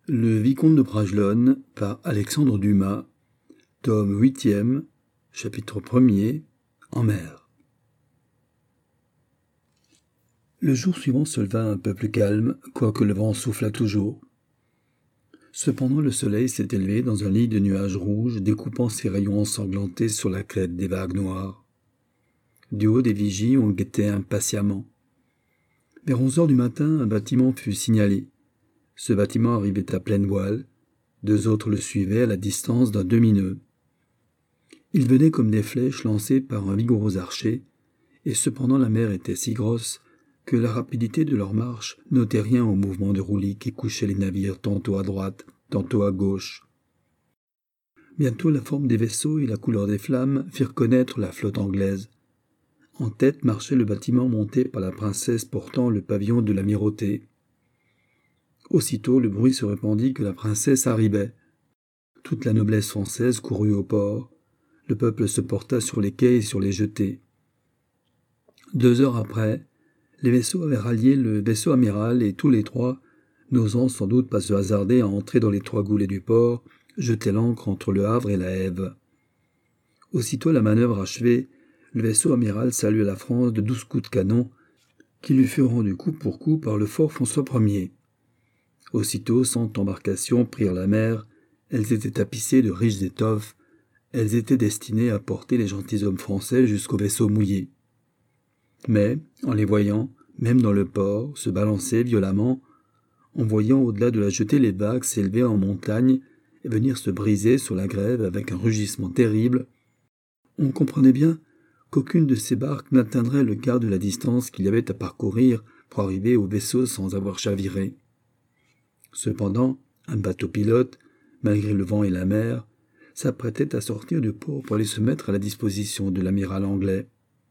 Le Vicomte de Bragelonne par Alexandre Dumas, tome 8e, chapitre 1er, en mer. Le jour suivant se leva un peu plus calme, quoique le vent soufflât toujours. Cependant le soleil s'est élevé dans un lit de nuages rouges, découpant ses rayons ensanglantés sur la crête des vagues noires. Du haut des vigies, on guettait impatiemment. Vers 11 heures du matin, un bâtiment fut signalé. Ce bâtiment arrivait à pleine voile. 2 autres le suivaient à la distance d'un demi-nœud. Ils venaient comme des flèches lancées par un vigoureux archer, et cependant la mer était si grosse que la rapidité de leur marche n'ôtait rien au mouvement de roulis qui couchait les navires tantôt à droite, tantôt à gauche. Bientôt la forme des vaisseaux et la couleur des flammes firent connaître la flotte anglaise. En tête marchait le bâtiment monté par la princesse portant le pavillon de l'amirauté. Aussitôt le bruit se répandit que la princesse arrivait. Toute la noblesse française courut au port. Le peuple se porta sur les quais et sur les jetées. 2 heures après, les vaisseaux avaient rallié le vaisseau amiral et tous les trois, n'osant sans doute pas se hasarder à entrer dans les 3 goulets du port, jetaient l'ancre entre le Havre et la Hève. Aussitôt la manœuvre achevée, le vaisseau amiral salua la France de 12 coups de canon, qui lui furent rendus coup pour coup par le fort François Ier. Aussitôt 100 embarcations prirent la mer, elles étaient tapissées de riches étoffes, elles étaient destinées à porter les gentilshommes français jusqu'aux vaisseaux mouillés. Mais, en les voyant, même dans le port, se balancer violemment, en voyant au-delà de la jetée les vagues s'élever en montagne et venir se briser sur la grève avec un rugissement terrible, on comprenait bien qu'aucune de ces barques n'atteindrait le quart de la distance qu'il y avait à parcourir pour arriver au vaisseau sans avoir chaviré. Cependant, un bateau pilote, malgré le vent et la mer, s'apprêtait à sortir du port pour aller se mettre à la disposition de l'amiral anglais.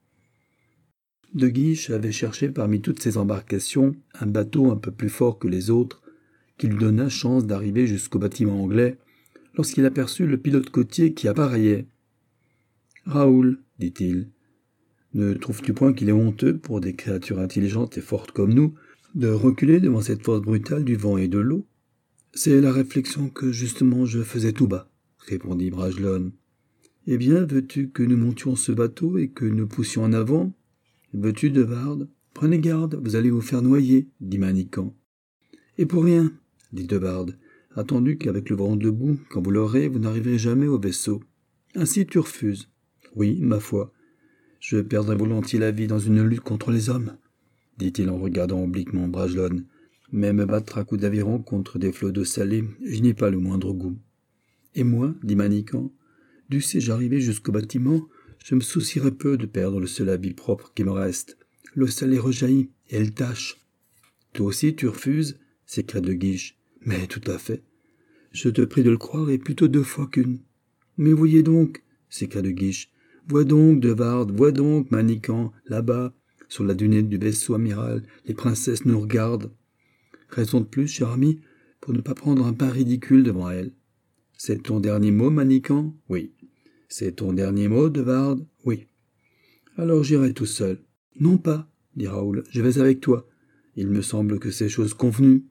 De Guiche avait cherché parmi toutes ces embarcations un bateau un peu plus fort que les autres, qui lui donna chance d'arriver jusqu'au bâtiment anglais, lorsqu'il aperçut le pilote côtier qui appareillait. « Raoul, dit-il, ne trouves-tu point qu'il est honteux pour des créatures intelligentes et fortes comme nous de reculer devant cette force brutale du vent et de l'eau ? » « C'est la réflexion que justement je faisais tout bas, » répondit Bragelonne. « Eh bien, veux-tu que nous montions ce bateau et que nous poussions en avant ? Veux-tu, Devarde ? Prenez garde, vous allez vous faire noyer, dit Manicamp. Et pour rien, dit Devarde, attendu qu'avec le vent debout, quand vous l'aurez, vous n'arriverez jamais au vaisseau. Ainsi tu refuses. Oui, ma foi, je perdrais volontiers la vie dans une lutte contre les hommes, dit-il en regardant obliquement Bragelonne. Mais me battre à coups d'aviron contre des flots d'eau salée, je n'y ai pas le moindre goût. Et moi, dit Manicamp, dussé-je arriver jusqu'au bâtiment, je me soucierais peu de perdre le seul habit propre qui me reste. L'eau salée rejaillit, et elle tâche. Toi aussi tu refuses, s'écria de Guiche. Mais tout à fait. Je te prie de le croire, et plutôt 2 fois qu'une. Mais voyez donc, s'écria de Guiche. Vois donc, Devarde, vois donc, Manicamp, là-bas, sur la dunette du vaisseau amiral, les princesses nous regardent. Raison de plus, cher ami, pour ne pas prendre un pas ridicule devant elles. C'est ton dernier mot, Manicamp ? Oui. C'est ton dernier mot, Devarde ? Oui. Alors j'irai tout seul. Non pas, dit Raoul, je vais avec toi. Il me semble que c'est chose convenue.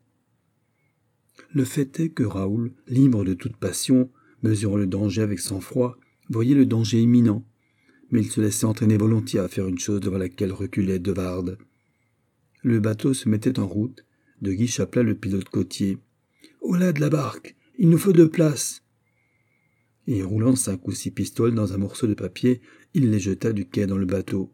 Le fait est que Raoul, libre de toute passion, mesurant le danger avec sang-froid, voyait le danger imminent, mais il se laissait entraîner volontiers à faire une chose devant laquelle reculait Devarde. Le bateau se mettait en route. De Guiche appela le pilote côtier. « Au là de la barque, il nous faut 2 places !» Et roulant 5 ou 6 pistoles dans un morceau de papier, il les jeta du quai dans le bateau.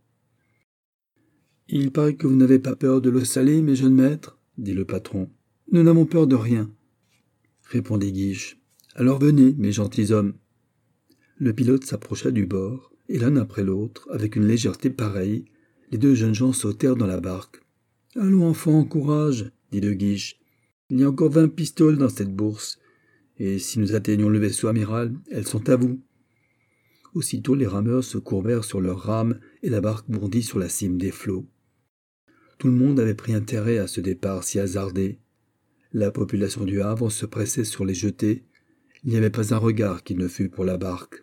« Il paraît que vous n'avez pas peur de l'eau salée, mes jeunes maîtres, dit le patron. « Nous n'avons peur de rien, répondit Guiche. « Alors venez, mes gentilshommes. » Le pilote s'approcha du bord, et l'un après l'autre, avec une légèreté pareille, les 2 jeunes gens sautèrent dans la barque. « Allons, enfants, courage, dit de Guiche. Il y a encore 20 pistoles dans cette bourse, et si nous atteignons le vaisseau amiral, elles sont à vous. » Aussitôt les rameurs se courbèrent sur leurs rames, et la barque bondit sur la cime des flots. Tout le monde avait pris intérêt à ce départ si hasardé. La population du Havre se pressait sur les jetées. Il n'y avait pas un regard qui ne fût pour la barque.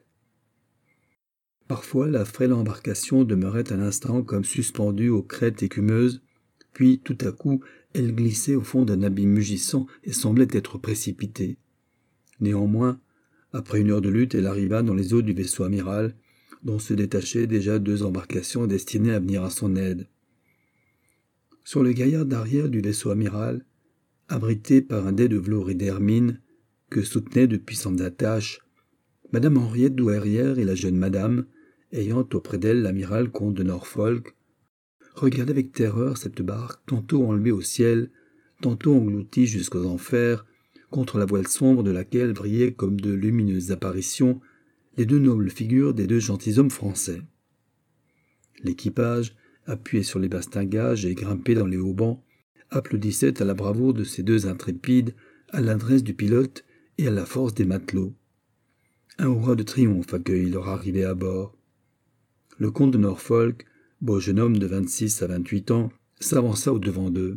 Parfois, la frêle embarcation demeurait un instant comme suspendue aux crêtes écumeuses, puis, tout à coup, Elle glissait au fond d'un abîme mugissant et semblait être précipitée. Néanmoins, après 1 heure de lutte, elle arriva dans les eaux du vaisseau amiral, dont se détachaient déjà 2 embarcations destinées à venir à son aide. Sur le gaillard d'arrière du vaisseau amiral, abrité par un dais de velours et d'hermine que soutenaient de puissantes attaches, madame Henriette Douairière et la jeune madame, ayant auprès d'elle l'amiral comte de Norfolk, regardaient avec terreur cette barque tantôt enlevée au ciel, tantôt engloutie jusqu'aux enfers, contre la voile sombre de laquelle brillaient comme de lumineuses apparitions les 2 nobles figures des 2 gentilshommes français. L'équipage, appuyé sur les bastingages et grimpé dans les haubans, applaudissait à la bravoure de ces 2 intrépides, à l'adresse du pilote et à la force des matelots. Un hurrah de triomphe accueillit leur arrivée à bord. Le comte de Norfolk, beau jeune homme de 26 à 28 ans, s'avança au-devant d'eux.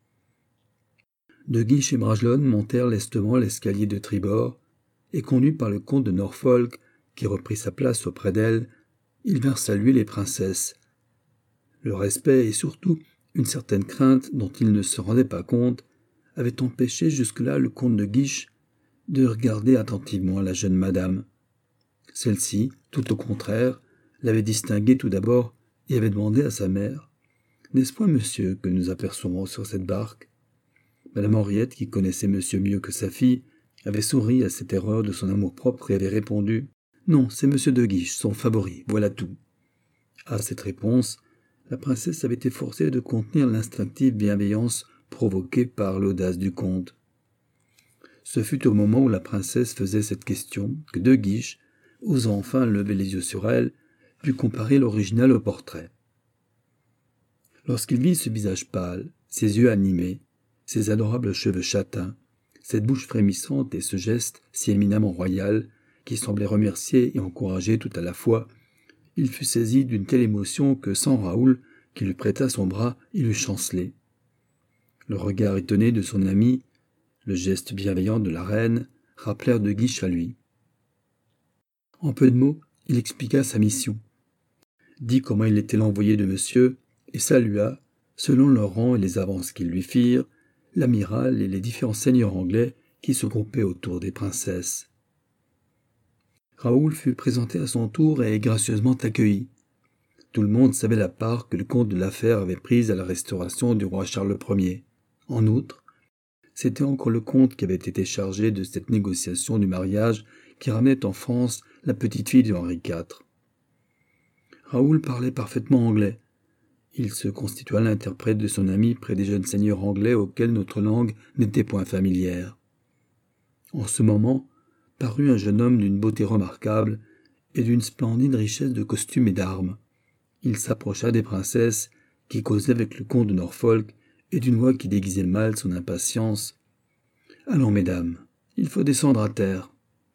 De Guiche et Bragelonne montèrent lestement l'escalier de tribord, et conduits par le comte de Norfolk, qui reprit sa place auprès d'elle, ils vinrent saluer les princesses. Le respect et surtout une certaine crainte dont ils ne se rendaient pas compte avaient empêché jusque-là le comte de Guiche de regarder attentivement la jeune madame. Celle-ci, tout au contraire, l'avait distingué tout d'abord et avait demandé à sa mère « N'est-ce point monsieur que nous apercevons sur cette barque ?» Madame Henriette, qui connaissait monsieur mieux que sa fille, avait souri à cette erreur de son amour-propre et avait répondu « Non, c'est monsieur de Guiche, son favori, voilà tout. » À cette réponse, la princesse avait été forcée de contenir l'instinctive bienveillance provoquée par l'audace du comte. Ce fut au moment où la princesse faisait cette question que de Guiche, osant enfin lever les yeux sur elle, put comparer l'original au portrait. Lorsqu'il vit ce visage pâle, ces yeux animés, ces adorables cheveux châtains, cette bouche frémissante et ce geste si éminemment royal, qui semblait remercier et encourager tout à la fois, il fut saisi d'une telle émotion que, sans Raoul, qui lui prêta son bras, il eut chancelé. Le regard étonné de son ami, le geste bienveillant de la reine, rappelèrent de Guiche à lui. En peu de mots, il expliqua sa mission, dit comment il était l'envoyé de monsieur, et salua, selon leur rang et les avances qu'ils lui firent, l'amiral et les différents seigneurs anglais qui se groupaient autour des princesses. Raoul fut présenté à son tour et gracieusement accueilli. Tout le monde savait la part que le comte de la Fère avait prise à la restauration du roi Charles Ier. En outre, c'était encore le comte qui avait été chargé de cette négociation du mariage qui ramenait en France la petite fille de Henri IV. Raoul parlait parfaitement anglais. Il se constitua l'interprète de son ami près des jeunes seigneurs anglais auxquels notre langue n'était point familière. En ce moment, parut un jeune homme d'une beauté remarquable et d'une splendide richesse de costumes et d'armes. Il s'approcha des princesses qui causaient avec le comte de Norfolk et d'une voix qui déguisait mal son impatience. « Allons, mesdames, il faut descendre à terre. »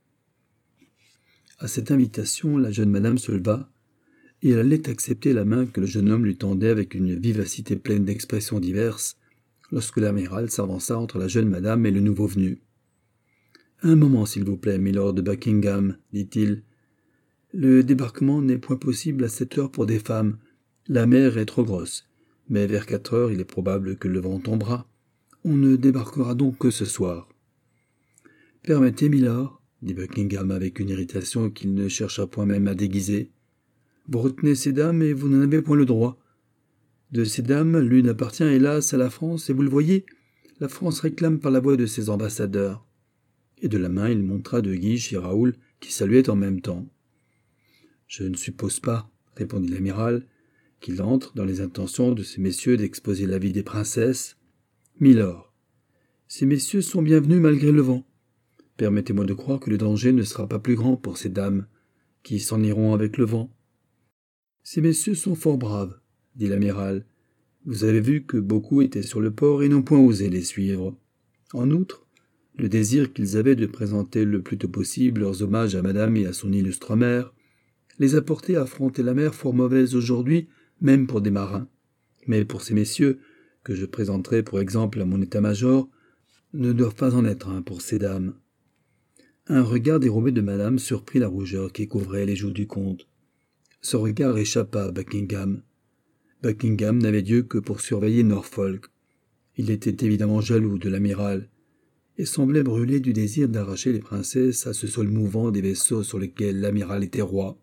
À cette invitation, la jeune madame se leva, et elle allait accepter la main que le jeune homme lui tendait avec une vivacité pleine d'expressions diverses, lorsque l'amiral s'avança entre la jeune madame et le nouveau venu. « Un moment, s'il vous plaît, milord de Buckingham, dit-il. Le débarquement n'est point possible à 7 heures pour des femmes. La mer est trop grosse, mais vers 4 heures, il est probable que le vent tombera. On ne débarquera donc que ce soir. »« Permettez, milord, dit Buckingham avec une irritation qu'il ne chercha point même à déguiser. Vous retenez ces dames et vous n'en avez point le droit. De ces dames, l'une appartient hélas à la France, et vous le voyez, la France réclame par la voix de ses ambassadeurs. » Et de la main il montra de Guiche et Raoul qui saluaient en même temps. « Je ne suppose pas, répondit l'amiral, qu'il entre dans les intentions de ces messieurs d'exposer la vie des princesses. Milord, ces messieurs sont bienvenus malgré le vent. Permettez-moi de croire que le danger ne sera pas plus grand pour ces dames, qui s'en iront avec le vent. Ces messieurs sont fort braves, dit l'amiral. Vous avez vu que beaucoup étaient sur le port et n'ont point osé les suivre. En outre, le désir qu'ils avaient de présenter le plus tôt possible leurs hommages à madame et à son illustre mère les a portés à affronter la mer fort mauvaise aujourd'hui, même pour des marins. Mais pour ces messieurs, que je présenterai pour exemple à mon état-major, ne doivent pas en être un pour ces dames. » Un regard dérobé de madame surprit la rougeur qui couvrait les joues du comte. Ce regard échappa à Buckingham. Buckingham n'avait Dieu que pour surveiller Norfolk, Il était évidemment jaloux de l'amiral, et semblait brûler du désir d'arracher les princesses à ce sol mouvant des vaisseaux sur lesquels l'amiral était roi.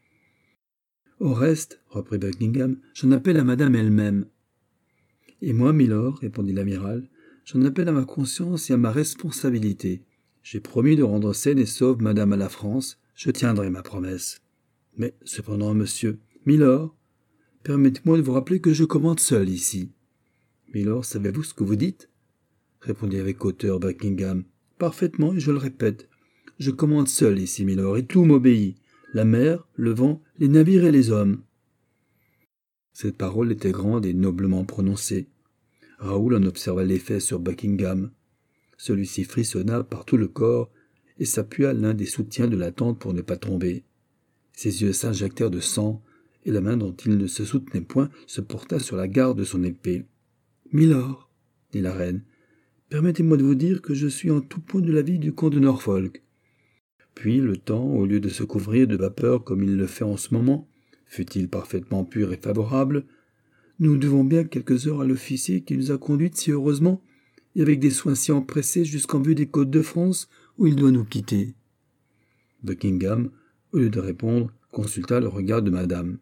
« Au reste, reprit Buckingham, j'en appelle à madame elle-même. »« Et moi, milord, répondit l'amiral, j'en appelle à ma conscience et à ma responsabilité. J'ai promis de rendre saine et sauve madame à la France, je tiendrai ma promesse. Mais, cependant, monsieur, milord, permettez-moi de vous rappeler que je commande seul ici. »« Milord, savez-vous ce que vous dites ?» répondit avec hauteur Buckingham. « Parfaitement, et je le répète. Je commande seul ici, milord, et tout m'obéit. La mer, le vent, les navires et les hommes. » Cette parole était grande et noblement prononcée. Raoul en observa l'effet sur Buckingham. Celui-ci frissonna par tout le corps et s'appuya à l'un des soutiens de la tente pour ne pas tomber. Ses yeux s'injectèrent de sang, et la main dont il ne se soutenait point se porta sur la garde de son épée. « Milord, dit la reine, permettez-moi de vous dire que je suis en tout point de l'avis du comte de Norfolk. » Puis le temps, au lieu de se couvrir de vapeur comme il le fait en ce moment, fût-il parfaitement pur et favorable, nous devons bien quelques heures à l'officier qui nous a conduites si heureusement et avec des soins si empressés jusqu'en vue des côtes de France où il doit nous quitter. Buckingham, au lieu de répondre, consulta le regard de madame.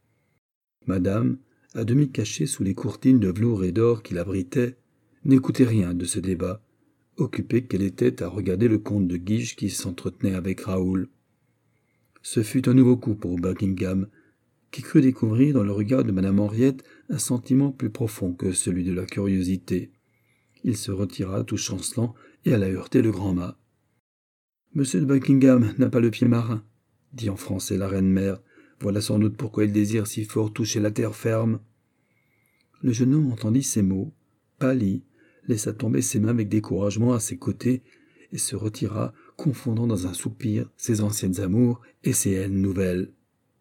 Madame, à demi cachée sous les courtines de velours et d'or qui l'abritaient, n'écoutait rien de ce débat, occupée qu'elle était à regarder le comte de Guiche qui s'entretenait avec Raoul. Ce fut un nouveau coup pour Buckingham, qui crut découvrir dans le regard de madame Henriette un sentiment plus profond que celui de la curiosité. Il se retira tout chancelant et alla heurter le grand mât. « Monsieur de Buckingham n'a pas le pied marin, » dit en français la reine-mère. « Voilà sans doute pourquoi il désire si fort toucher la terre ferme. » Le jeune homme entendit ces mots, pâlit, laissa tomber ses mains avec découragement à ses côtés et se retira, confondant dans un soupir ses anciennes amours et ses haines nouvelles.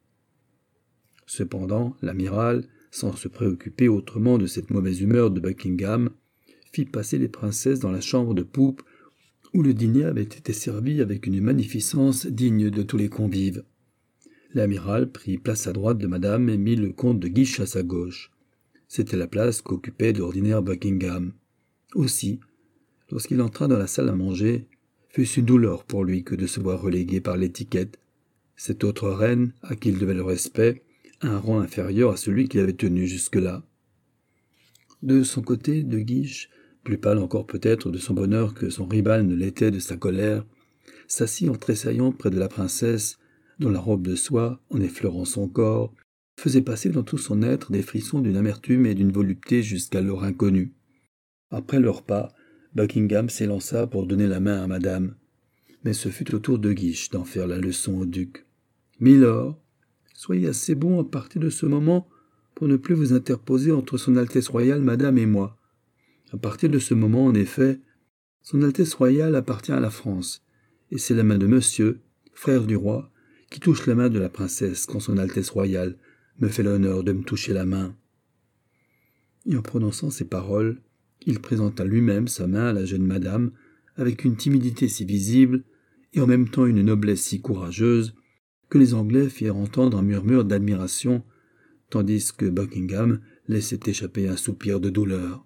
Cependant, l'amiral, sans se préoccuper autrement de cette mauvaise humeur de Buckingham, fit passer les princesses dans la chambre de poupe où le dîner avait été servi avec une magnificence digne de tous les convives. L'amiral prit place à droite de madame et mit le comte de Guiche à sa gauche. C'était la place qu'occupait d'ordinaire Buckingham. Aussi, lorsqu'il entra dans la salle à manger, fut-ce une douleur pour lui que de se voir relégué par l'étiquette, cette autre reine, à qui il devait le respect, à un rang inférieur à celui qu'il avait tenu jusque-là. De son côté, de Guiche, plus pâle encore peut-être de son bonheur que son rival ne l'était de sa colère, s'assit en tressaillant près de la princesse, dont la robe de soie, en effleurant son corps, faisait passer dans tout son être des frissons d'une amertume et d'une volupté jusqu'alors inconnues. Après le repas, Buckingham s'élança pour donner la main à madame, mais ce fut au tour de Guiche d'en faire la leçon au duc. « Milord, soyez assez bon à partir de ce moment pour ne plus vous interposer entre son Altesse royale, madame et moi. À partir de ce moment, en effet, son Altesse royale appartient à la France, et c'est la main de monsieur, frère du roi, qui touche la main de la princesse quand son Altesse royale me fait l'honneur de me toucher la main. » Et en prononçant ces paroles, il présenta lui-même sa main à la jeune madame, avec une timidité si visible, et en même temps une noblesse si courageuse, que les Anglais firent entendre un murmure d'admiration, tandis que Buckingham laissait échapper un soupir de douleur.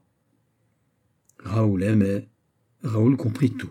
Raoul aimait, Raoul comprit tout.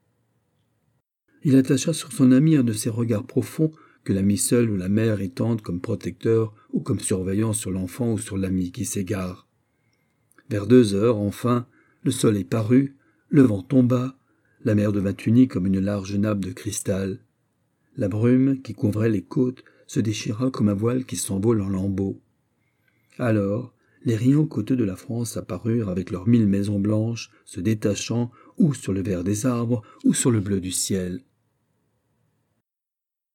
Il attacha sur son ami un de ces regards profonds que l'ami seul ou la mère étendent comme protecteur ou comme surveillant sur l'enfant ou sur l'ami qui s'égare. Vers 2 heures, enfin, le soleil parut, le vent tomba, la mer devint unie comme une large nappe de cristal. La brume qui couvrait les côtes se déchira comme un voile qui s'envole en lambeaux. Alors, les rayons côteux de la France apparurent avec leurs 1000 maisons blanches, se détachant ou sur le vert des arbres ou sur le bleu du ciel.